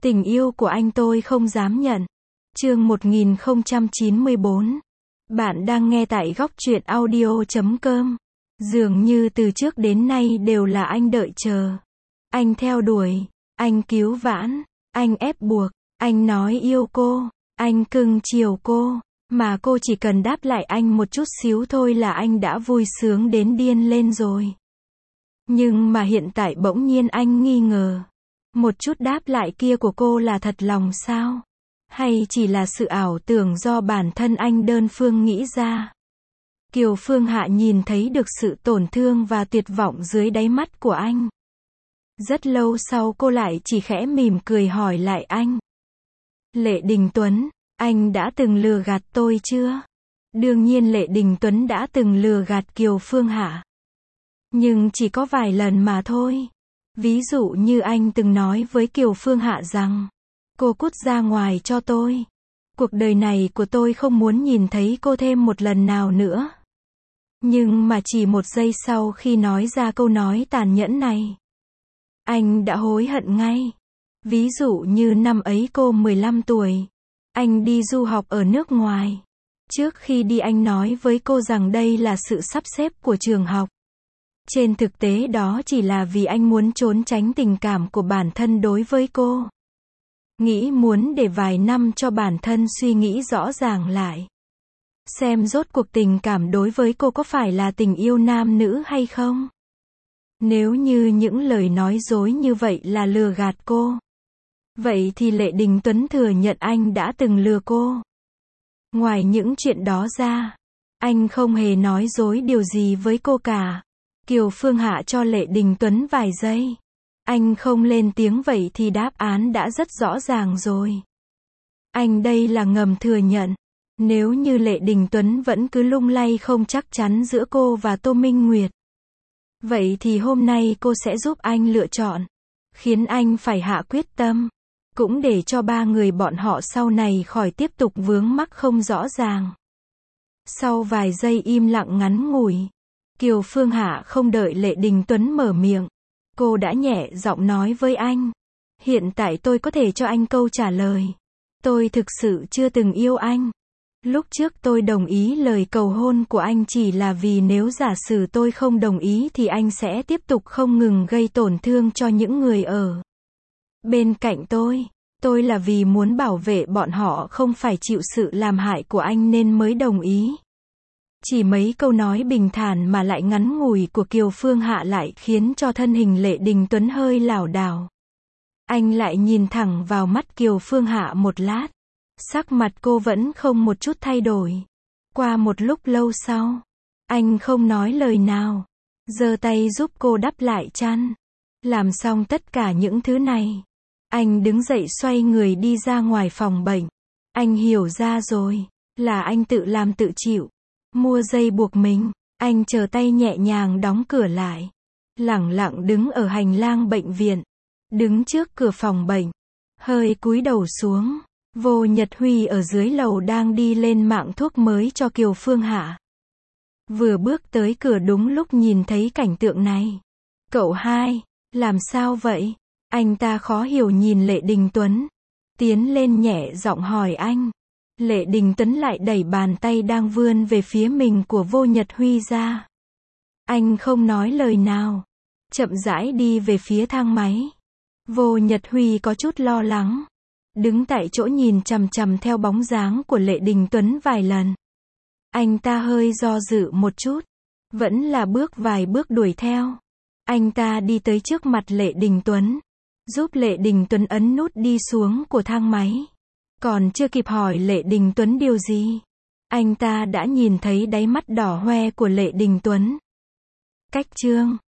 Tình yêu của anh tôi không dám nhận. Chương 1094. Bạn đang nghe tại góc truyện audio.com. Dường như từ trước đến nay đều là anh đợi chờ. Anh theo đuổi, anh cứu vãn, anh ép buộc, anh nói yêu cô, anh cưng chiều cô, mà cô chỉ cần đáp lại anh một chút xíu thôi là anh đã vui sướng đến điên lên rồi. Nhưng mà hiện tại bỗng nhiên anh nghi ngờ. Một chút đáp lại kia của cô là thật lòng sao? Hay chỉ là sự ảo tưởng do bản thân anh đơn phương nghĩ ra? Kiều Phương Hạ nhìn thấy được sự tổn thương và tuyệt vọng dưới đáy mắt của anh. Rất lâu sau cô lại chỉ khẽ mỉm cười hỏi lại anh. Lệ Đình Tuấn, anh đã từng lừa gạt tôi chưa? Đương nhiên Lệ Đình Tuấn đã từng lừa gạt Kiều Phương Hạ. Nhưng chỉ có vài lần mà thôi. Ví dụ như anh từng nói với Kiều Phương Hạ rằng, cô cút ra ngoài cho tôi. Cuộc đời này của tôi không muốn nhìn thấy cô thêm một lần nào nữa. Nhưng mà chỉ một giây sau khi nói ra câu nói tàn nhẫn này, anh đã hối hận ngay. Ví dụ như năm ấy cô 15 tuổi, anh đi du học ở nước ngoài. Trước khi đi anh nói với cô rằng đây là sự sắp xếp của trường học. Trên thực tế đó chỉ là vì anh muốn trốn tránh tình cảm của bản thân đối với cô. Nghĩ muốn để vài năm cho bản thân suy nghĩ rõ ràng lại. Xem rốt cuộc tình cảm đối với cô có phải là tình yêu nam nữ hay không? Nếu như những lời nói dối như vậy là lừa gạt cô, vậy thì Lệ Đình Tuấn thừa nhận anh đã từng lừa cô. Ngoài những chuyện đó ra, anh không hề nói dối điều gì với cô cả. Kiều Phương Hạ cho Lệ Đình Tuấn vài giây. Anh không lên tiếng vậy thì đáp án đã rất rõ ràng rồi. Anh đây là ngầm thừa nhận. Nếu như Lệ Đình Tuấn vẫn cứ lung lay không chắc chắn giữa cô và Tô Minh Nguyệt, vậy thì hôm nay cô sẽ giúp anh lựa chọn. Khiến anh phải hạ quyết tâm. Cũng để cho ba người bọn họ sau này khỏi tiếp tục vướng mắc không rõ ràng. Sau vài giây im lặng ngắn ngủi, Kiều Phương Hạ không đợi Lệ Đình Tuấn mở miệng. Cô đã nhẹ giọng nói với anh. Hiện tại tôi có thể cho anh câu trả lời. Tôi thực sự chưa từng yêu anh. Lúc trước tôi đồng ý lời cầu hôn của anh chỉ là vì nếu giả sử tôi không đồng ý thì anh sẽ tiếp tục không ngừng gây tổn thương cho những người ở bên cạnh tôi. Tôi là vì muốn bảo vệ bọn họ không phải chịu sự làm hại của anh nên mới đồng ý. Chỉ mấy câu nói bình thản mà lại ngắn ngủi của Kiều Phương Hạ lại khiến cho thân hình Lệ Đình Tuấn hơi lảo đảo. Anh lại nhìn thẳng vào mắt Kiều Phương Hạ một lát. Sắc mặt cô vẫn không một chút thay đổi. Qua một lúc lâu sau, anh không nói lời nào, giơ tay giúp cô đắp lại chăn. Làm xong tất cả những thứ này, anh đứng dậy xoay người đi ra ngoài phòng bệnh. Anh hiểu ra rồi, là anh tự làm tự chịu. Mua dây buộc mình, anh chờ tay nhẹ nhàng đóng cửa lại. Lẳng lặng đứng ở hành lang bệnh viện. Đứng trước cửa phòng bệnh, hơi cúi đầu xuống. Vô Nhật Huy ở dưới lầu đang đi lên mạng thuốc mới cho Kiều Phương Hạ. Vừa bước tới cửa đúng lúc nhìn thấy cảnh tượng này. Cậu hai, làm sao vậy? Anh ta khó hiểu nhìn Lệ Đình Tuấn. Tiến lên nhẹ giọng hỏi anh. Lệ Đình Tuấn lại đẩy bàn tay đang vươn về phía mình của Vô Nhật Huy ra. Anh không nói lời nào. Chậm rãi đi về phía thang máy. Vô Nhật Huy có chút lo lắng. Đứng tại chỗ nhìn chằm chằm theo bóng dáng của Lệ Đình Tuấn vài lần. Anh ta hơi do dự một chút. Vẫn là bước vài bước đuổi theo. Anh ta đi tới trước mặt Lệ Đình Tuấn. Giúp Lệ Đình Tuấn ấn nút đi xuống của thang máy. Còn chưa kịp hỏi Lệ Đình Tuấn điều gì, anh ta đã nhìn thấy đáy mắt đỏ hoe của Lệ Đình Tuấn. Cách chương